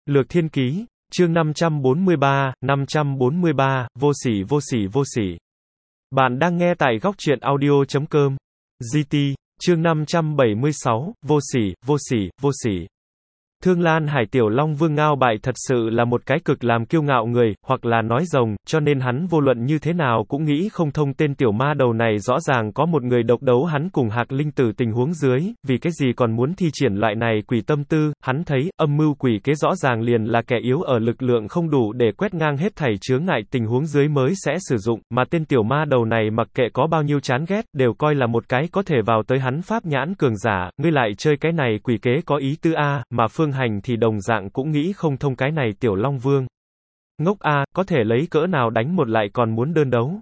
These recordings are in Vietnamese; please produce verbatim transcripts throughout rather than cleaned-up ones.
Lược Thiên Ký, chương năm trăm bốn mươi ba, năm trăm bốn mươi ba, vô sỉ vô sỉ vô sỉ. Bạn đang nghe tại góc truyện audio chấm com. giê tê, chương năm trăm bảy mươi sáu, vô sỉ, vô sỉ, vô sỉ. Thương Lan Hải Tiểu Long Vương Ngao Bại thật sự là một cái cực làm kiêu ngạo người, hoặc là nói rồng, cho nên hắn vô luận như thế nào cũng nghĩ không thông tên tiểu ma đầu này rõ ràng có một người độc đấu hắn cùng Hạc Linh Tử tình huống dưới, vì cái gì còn muốn thi triển loại này quỷ tâm tư, hắn thấy, âm mưu quỷ kế rõ ràng liền là kẻ yếu ở lực lượng không đủ để quét ngang hết thảy chướng ngại tình huống dưới mới sẽ sử dụng, mà tên tiểu ma đầu này mặc kệ có bao nhiêu chán ghét, đều coi là một cái có thể vào tới hắn pháp nhãn cường giả, ngươi lại chơi cái này quỷ kế có ý tư a, mà Phương Hành thì đồng dạng cũng nghĩ không thông cái này tiểu Long Vương. Ngốc a, có thể lấy cỡ nào đánh một lại còn muốn đơn đấu.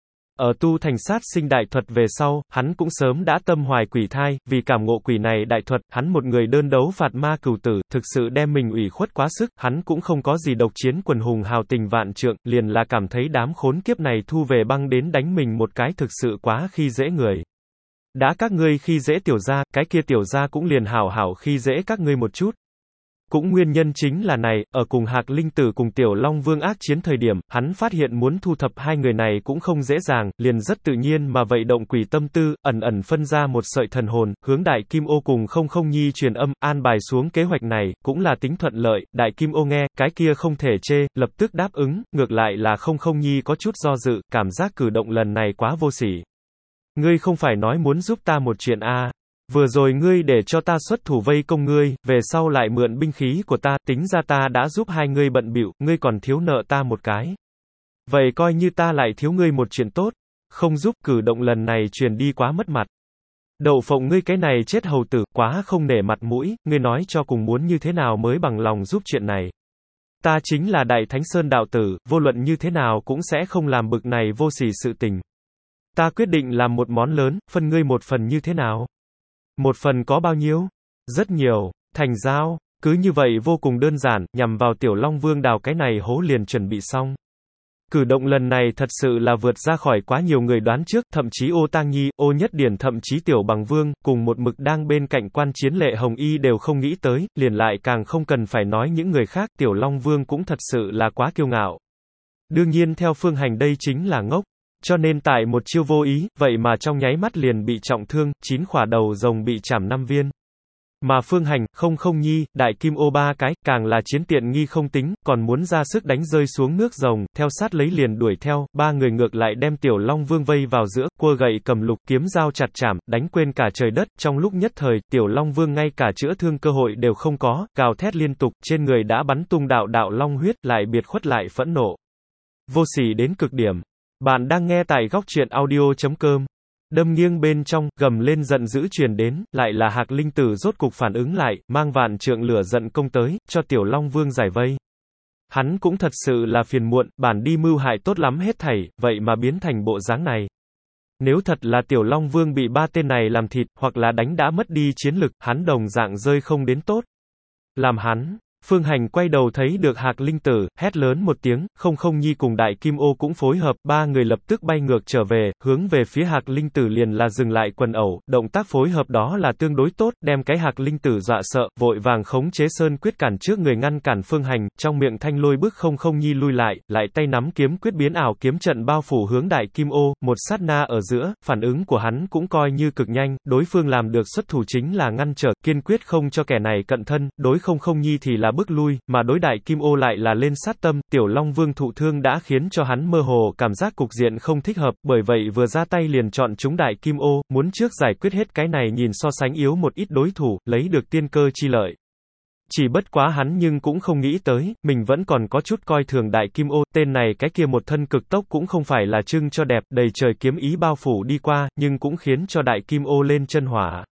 Ở tu thành sát sinh đại thuật về sau, hắn cũng sớm đã tâm hoài quỷ thai, vì cảm ngộ quỷ này đại thuật, hắn một người đơn đấu phạt ma cửu tử, thực sự đem mình ủy khuất quá sức, hắn cũng không có gì độc chiến quần hùng hào tình vạn trượng, liền là cảm thấy đám khốn kiếp này thu về băng đến đánh mình một cái thực sự quá khi dễ người. Đã các ngươi khi dễ tiểu gia, cái kia tiểu gia cũng liền hảo hảo khi dễ các ngươi một chút. Cũng nguyên nhân chính là này, ở cùng Hạc Linh Tử cùng Tiểu Long Vương ác chiến thời điểm, hắn phát hiện muốn thu thập hai người này cũng không dễ dàng, liền rất tự nhiên mà vậy động quỷ tâm tư, ẩn ẩn phân ra một sợi thần hồn, hướng Đại Kim Ô cùng Không Không Nhi truyền âm, an bài xuống kế hoạch này, cũng là tính thuận lợi, Đại Kim Ô nghe, cái kia không thể chê, lập tức đáp ứng, ngược lại là Không Không Nhi có chút do dự, cảm giác cử động lần này quá vô sỉ. Ngươi không phải nói muốn giúp ta một chuyện a? À. Vừa rồi ngươi để cho ta xuất thủ vây công ngươi, về sau lại mượn binh khí của ta, tính ra ta đã giúp hai ngươi bận bịu, ngươi còn thiếu nợ ta một cái. Vậy coi như ta lại thiếu ngươi một chuyện tốt, không giúp, cử động lần này truyền đi quá mất mặt. Đậu phộng ngươi cái này chết hầu tử, quá không nể mặt mũi, ngươi nói cho cùng muốn như thế nào mới bằng lòng giúp chuyện này. Ta chính là Đại Thánh Sơn đạo tử, vô luận như thế nào cũng sẽ không làm bực này vô sỉ sự tình. Ta quyết định làm một món lớn, phân ngươi một phần như thế nào? Một phần có bao nhiêu? Rất nhiều, thành giao, cứ như vậy vô cùng đơn giản, nhằm vào Tiểu Long Vương đào cái này hố liền chuẩn bị xong. Cử động lần này thật sự là vượt ra khỏi quá nhiều người đoán trước, thậm chí Ô Tang Nhi, Ô Nhất Điển thậm chí Tiểu Bằng Vương, cùng một mực đang bên cạnh quan chiến Lệ Hồng Y đều không nghĩ tới, liền lại càng không cần phải nói những người khác, Tiểu Long Vương cũng thật sự là quá kiêu ngạo. Đương nhiên theo Phương Hành đây chính là ngốc. Cho nên tại một chiêu vô ý, vậy mà trong nháy mắt liền bị trọng thương, chín khỏa đầu rồng bị chảm năm viên. Mà Phương Hành, Không Không Nhi, Đại Kim Ô ba cái, càng là chiến tiện nghi không tính, còn muốn ra sức đánh rơi xuống nước rồng, theo sát lấy liền đuổi theo, ba người ngược lại đem Tiểu Long Vương vây vào giữa, cua gậy cầm lục, kiếm dao chặt chảm, đánh quên cả trời đất, trong lúc nhất thời, Tiểu Long Vương ngay cả chữa thương cơ hội đều không có, gào thét liên tục, trên người đã bắn tung đạo đạo long huyết, lại biệt khuất lại phẫn nộ. Vô sỉ đến cực điểm. Bạn đang nghe tại góc truyện audio chấm com. Đâm nghiêng bên trong, gầm lên giận dữ truyền đến, lại là Hạc Linh Tử rốt cục phản ứng lại, mang vạn trượng lửa giận công tới, cho Tiểu Long Vương giải vây. Hắn cũng thật sự là phiền muộn, bản đi mưu hại tốt lắm hết thảy, vậy mà biến thành bộ dáng này. Nếu thật là Tiểu Long Vương bị ba tên này làm thịt, hoặc là đánh đã mất đi chiến lực, hắn đồng dạng rơi không đến tốt. Làm hắn. Phương Hành quay đầu thấy được Hạc Linh Tử, hét lớn một tiếng, Không Không Nhi cùng Đại Kim Ô cũng phối hợp, ba người lập tức bay ngược trở về, hướng về phía Hạc Linh Tử liền là dừng lại quần ẩu, động tác phối hợp đó là tương đối tốt, đem cái Hạc Linh Tử dọa sợ, vội vàng khống chế sơn quyết cản trước người ngăn cản Phương Hành, trong miệng thanh lôi bức Không Không Nhi lui lại, lại tay nắm kiếm quyết biến ảo kiếm trận bao phủ hướng Đại Kim Ô, một sát na ở giữa, phản ứng của hắn cũng coi như cực nhanh, đối phương làm được xuất thủ chính là ngăn trở, kiên quyết không cho kẻ này cận thân, đối Không Không Nhi thì là bước lui, mà đối Đại Kim Ô lại là lên sát tâm, Tiểu Long Vương thụ thương đã khiến cho hắn mơ hồ cảm giác cục diện không thích hợp, bởi vậy vừa ra tay liền chọn chúng Đại Kim Ô, muốn trước giải quyết hết cái này nhìn so sánh yếu một ít đối thủ, lấy được tiên cơ chi lợi. Chỉ bất quá hắn nhưng cũng không nghĩ tới, mình vẫn còn có chút coi thường Đại Kim Ô, tên này cái kia một thân cực tốc cũng không phải là trưng cho đẹp, đầy trời kiếm ý bao phủ đi qua, nhưng cũng khiến cho Đại Kim Ô lên chân hỏa.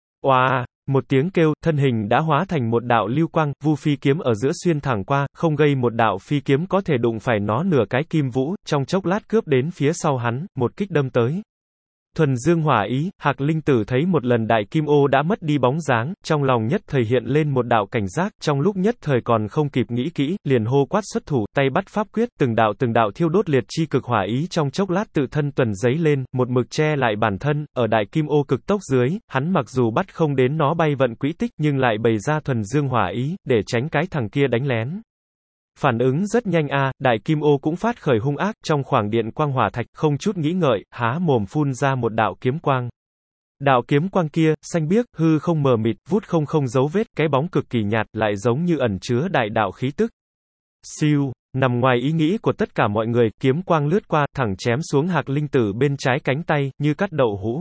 Oa! Một tiếng kêu, thân hình đã hóa thành một đạo lưu quang, vu phi kiếm ở giữa xuyên thẳng qua, không gây một đạo phi kiếm có thể đụng phải nó nửa cái kim vũ, trong chốc lát cướp đến phía sau hắn, một kích đâm tới. Thuần dương hỏa ý, Hạc Linh Tử thấy một lần đại kim ô đã mất đi bóng dáng, trong lòng nhất thời hiện lên một đạo cảnh giác, trong lúc nhất thời còn không kịp nghĩ kỹ, liền hô quát xuất thủ, tay bắt pháp quyết, từng đạo từng đạo thiêu đốt liệt chi cực hỏa ý trong chốc lát tự thân tuần giấy lên, một mực che lại bản thân, ở đại kim ô cực tốc dưới, hắn mặc dù bắt không đến nó bay vận quỹ tích nhưng lại bày ra thuần dương hỏa ý, để tránh cái thằng kia đánh lén. Phản ứng rất nhanh a, đại kim ô cũng phát khởi hung ác, trong khoảng điện quang hỏa thạch, không chút nghĩ ngợi, há mồm phun ra một đạo kiếm quang. Đạo kiếm quang kia, xanh biếc, hư không mờ mịt, vút không không dấu vết, cái bóng cực kỳ nhạt, lại giống như ẩn chứa đại đạo khí tức. Siêu, nằm ngoài ý nghĩ của tất cả mọi người, kiếm quang lướt qua, thẳng chém xuống Hạc Linh Tử bên trái cánh tay, như cắt đậu hũ.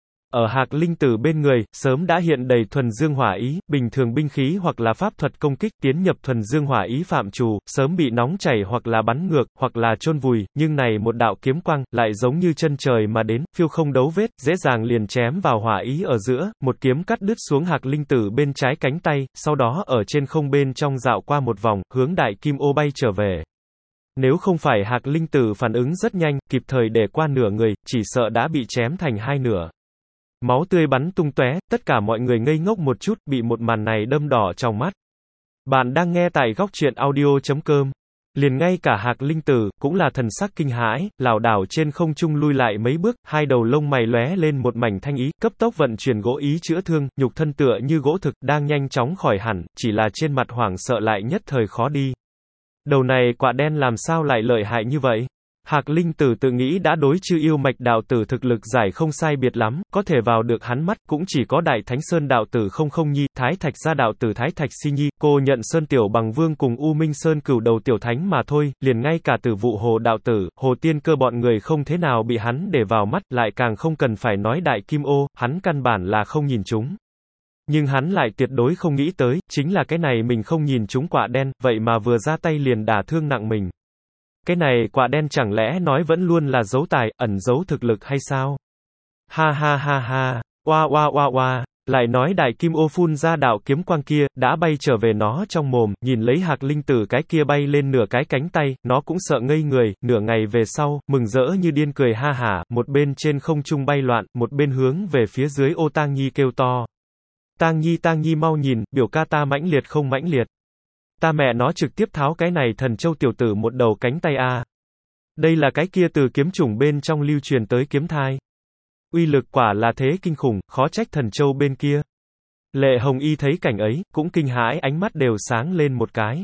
Ở Hạc Linh Tử bên người, sớm đã hiện đầy thuần dương hỏa ý, bình thường binh khí hoặc là pháp thuật công kích tiến nhập thuần dương hỏa ý phạm trù, sớm bị nóng chảy hoặc là bắn ngược, hoặc là chôn vùi, nhưng này một đạo kiếm quang, lại giống như chân trời mà đến, phiêu không đấu vết, dễ dàng liền chém vào hỏa ý ở giữa, một kiếm cắt đứt xuống Hạc Linh Tử bên trái cánh tay, sau đó ở trên không bên trong dạo qua một vòng, hướng đại kim ô bay trở về. Nếu không phải Hạc Linh Tử phản ứng rất nhanh, kịp thời để qua nửa người, chỉ sợ đã bị chém thành hai nửa. Máu tươi bắn tung tóe, tất cả mọi người ngây ngốc một chút, bị một màn này đâm đỏ trong mắt. Bạn đang nghe tại góc truyện audio chấm com. Liền ngay cả Hạc Linh Tử, cũng là thần sắc kinh hãi, lảo đảo trên không trung lui lại mấy bước, hai đầu lông mày lóe lên một mảnh thanh ý, cấp tốc vận chuyển gỗ ý chữa thương, nhục thân tựa như gỗ thực, đang nhanh chóng khỏi hẳn, chỉ là trên mặt hoảng sợ lại nhất thời khó đi. Đầu này quạ đen làm sao lại lợi hại như vậy? Hạc Linh Tử tự nghĩ đã đối chư yêu mạch đạo tử thực lực giải không sai biệt lắm, có thể vào được hắn mắt, cũng chỉ có Đại Thánh Sơn đạo tử Không Không Nhi, Thái Thạch gia đạo tử Thái Thạch Si Nhi, Cô Nhận Sơn tiểu bằng vương cùng U Minh Sơn cửu đầu tiểu thánh mà thôi, liền ngay cả Tử Vụ Hồ đạo tử, Hồ Tiên Cơ bọn người không thế nào bị hắn để vào mắt, lại càng không cần phải nói Đại Kim Ô, hắn căn bản là không nhìn chúng. Nhưng hắn lại tuyệt đối không nghĩ tới, chính là cái này mình không nhìn chúng quạ đen, vậy mà vừa ra tay liền đả thương nặng mình. Cái này quạ đen chẳng lẽ nói vẫn luôn là giấu tài, ẩn giấu thực lực hay sao? Ha ha ha ha, oa oa oa oa, lại nói đại kim ô phun ra đạo kiếm quang kia, đã bay trở về nó trong mồm, nhìn lấy Hạc Linh Tử cái kia bay lên nửa cái cánh tay, nó cũng sợ ngây người, nửa ngày về sau, mừng rỡ như điên cười ha hả, một bên trên không trung bay loạn, một bên hướng về phía dưới ô Tang Nhi kêu to. Tang Nhi Tang Nhi mau nhìn, biểu ca ta mãnh liệt không mãnh liệt. Ta mẹ nó trực tiếp tháo cái này thần châu tiểu tử một đầu cánh tay a. Đây là cái kia từ kiếm chủng bên trong lưu truyền tới kiếm thai. Uy lực quả là thế kinh khủng, khó trách thần châu bên kia. Lệ Hồng Y thấy cảnh ấy, cũng kinh hãi, ánh mắt đều sáng lên một cái.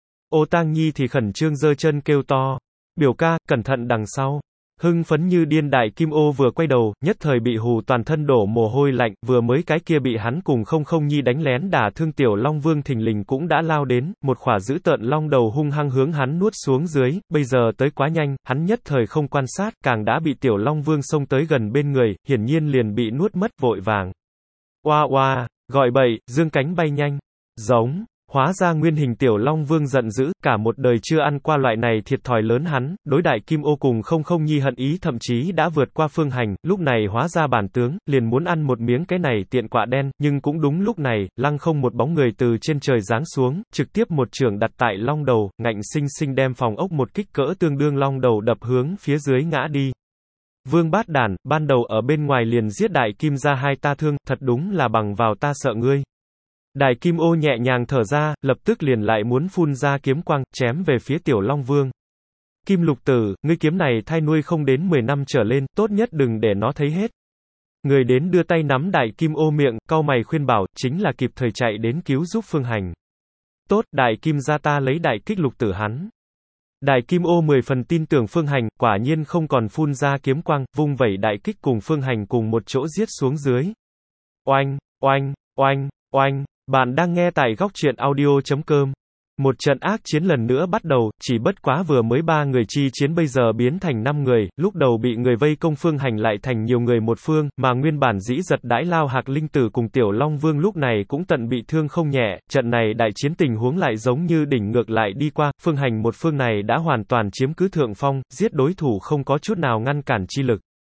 Ô Tang Nhi thì khẩn trương giơ chân kêu to. Biểu ca, cẩn thận đằng sau. Hưng phấn như điên đại kim ô vừa quay đầu, nhất thời bị hù toàn thân đổ mồ hôi lạnh, vừa mới cái kia bị hắn cùng Không Không Nhi đánh lén đả thương tiểu Long Vương thình lình cũng đã lao đến, một khỏa dữ tợn long đầu hung hăng hướng hắn nuốt xuống dưới, bây giờ tới quá nhanh, hắn nhất thời không quan sát, càng đã bị tiểu Long Vương xông tới gần bên người, hiển nhiên liền bị nuốt mất vội vàng. Oa oa, gọi bậy, dương cánh bay nhanh, giống. Hóa ra nguyên hình tiểu Long Vương giận dữ, cả một đời chưa ăn qua loại này thiệt thòi lớn hắn, đối đại kim ô cùng Không Không Nhi hận ý thậm chí đã vượt qua Phương Hành, lúc này hóa ra bản tướng, liền muốn ăn một miếng cái này tiện quạ đen, nhưng cũng đúng lúc này, lăng không một bóng người từ trên trời giáng xuống, trực tiếp một chưởng đặt tại long đầu, ngạnh sinh sinh đem phòng ốc một kích cỡ tương đương long đầu đập hướng phía dưới ngã đi. Vương Bát Đản, ban đầu ở bên ngoài liền giết đại kim gia hai ta thương, thật đúng là bằng vào ta sợ ngươi. Đại kim ô nhẹ nhàng thở ra, lập tức liền lại muốn phun ra kiếm quang, chém về phía tiểu Long Vương. Kim Lục Tử, ngươi kiếm này thai nuôi không đến mười năm trở lên, tốt nhất đừng để nó thấy hết. Người đến đưa tay nắm đại kim ô miệng, cau mày khuyên bảo, chính là kịp thời chạy đến cứu giúp Phương Hành. Tốt, đại kim gia ta lấy đại kích Lục Tử hắn. Đại kim ô mười phần tin tưởng Phương Hành, quả nhiên không còn phun ra kiếm quang, vung vẩy đại kích cùng Phương Hành cùng một chỗ giết xuống dưới. Oanh, oanh, oanh, oanh. Bạn đang nghe tại góc truyện audio chấm com. Một trận ác chiến lần nữa bắt đầu, chỉ bất quá vừa mới ba người chi chiến bây giờ biến thành năm người, lúc đầu bị người vây công Phương Hành lại thành nhiều người một phương, mà nguyên bản dĩ giật đãi lao Hạc Linh Tử cùng tiểu Long Vương lúc này cũng tận bị thương không nhẹ, trận này đại chiến tình huống lại giống như đỉnh ngược lại đi qua, Phương Hành một phương này đã hoàn toàn chiếm cứ thượng phong, giết đối thủ không có chút nào ngăn cản chi lực.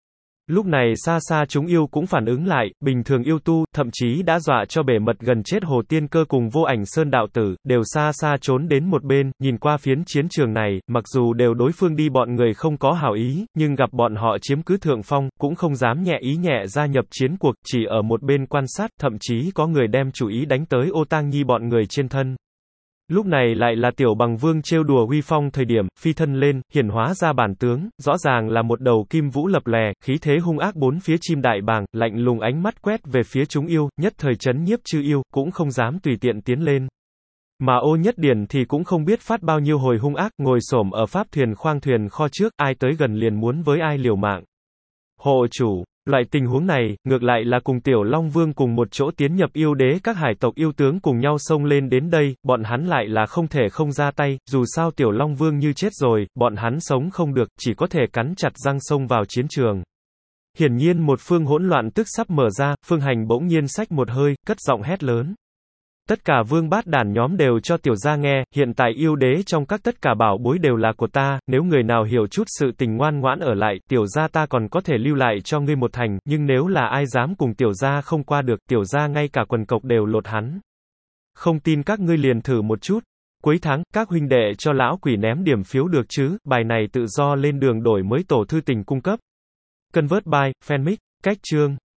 Lúc này xa xa chúng yêu cũng phản ứng lại, bình thường yêu tu, thậm chí đã dọa cho bể mật gần chết Hồ Tiên Cơ cùng Vô Ảnh Sơn đạo tử, đều xa xa trốn đến một bên, nhìn qua phiến chiến trường này, mặc dù đều đối phương đi bọn người không có hảo ý, nhưng gặp bọn họ chiếm cứ thượng phong, cũng không dám nhẹ ý nhẹ gia nhập chiến cuộc, chỉ ở một bên quan sát, thậm chí có người đem chủ ý đánh tới Ô Tang Nhi bọn người trên thân. Lúc này lại là Tiểu Bằng Vương trêu đùa uy phong thời điểm, phi thân lên, hiển hóa ra bản tướng, rõ ràng là một đầu kim vũ lập lòe, khí thế hung ác bốn phía chim đại bàng, lạnh lùng ánh mắt quét về phía chúng yêu, nhất thời chấn nhiếp chư yêu, cũng không dám tùy tiện tiến lên. Mà Ô Nhất Điển thì cũng không biết phát bao nhiêu hồi hung ác, ngồi xổm ở pháp thuyền khoang thuyền kho trước, ai tới gần liền muốn với ai liều mạng. Hộ chủ. Loại tình huống này, ngược lại là cùng Tiểu Long Vương cùng một chỗ tiến nhập yêu đế các hải tộc yêu tướng cùng nhau xông lên đến đây, bọn hắn lại là không thể không ra tay, dù sao Tiểu Long Vương như chết rồi, bọn hắn sống không được, chỉ có thể cắn chặt răng xông vào chiến trường. Hiển nhiên một phương hỗn loạn tức sắp mở ra, Phương Hành bỗng nhiên xách một hơi, cất giọng hét lớn. Tất cả vương bát đàn nhóm đều cho tiểu gia nghe, hiện tại yêu đế trong các tất cả bảo bối đều là của ta, nếu người nào hiểu chút sự tình ngoan ngoãn ở lại, tiểu gia ta còn có thể lưu lại cho ngươi một thành, nhưng nếu là ai dám cùng tiểu gia không qua được, tiểu gia ngay cả quần cộc đều lột hắn. Không tin các ngươi liền thử một chút. Cuối tháng, các huynh đệ cho lão quỷ ném điểm phiếu được chứ, bài này tự do lên đường đổi mới tổ thư tình cung cấp. Convert by, fanmic, cách chương.